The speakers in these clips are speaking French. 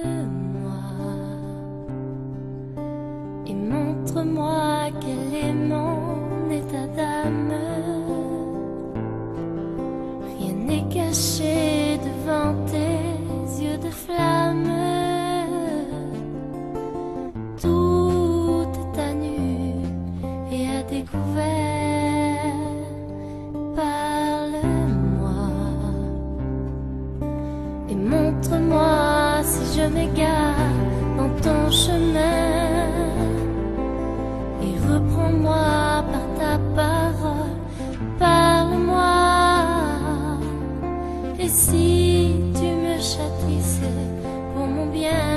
Parle-moi et montre-moi quel est mon état d'âme. Rien n'est caché devant tes yeux de flamme. Tout est à nu et à découvert. Parle-moi et montre-moi si je m'égare dans ton chemin. Et reprends-moi par ta parole. Parle-moi. Et si tu me châties, c'est pour mon bien.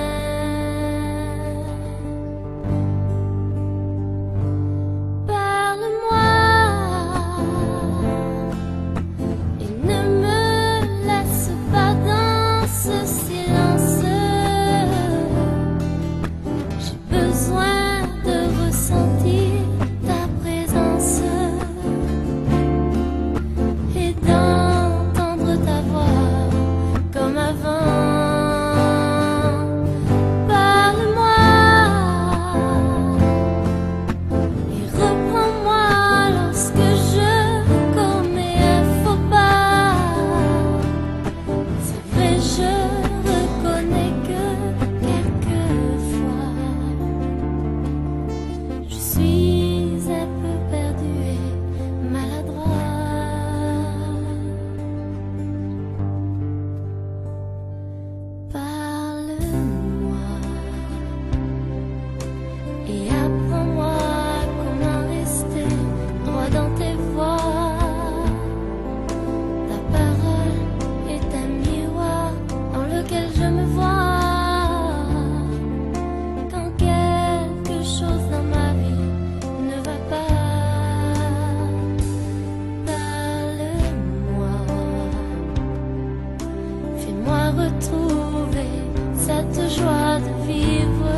Retrouver cette joie de vivre.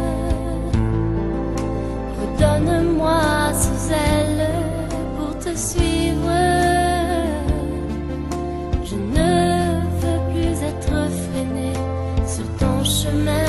Redonne-moi sous elle pour te suivre. Je ne veux plus être freiné sur ton chemin.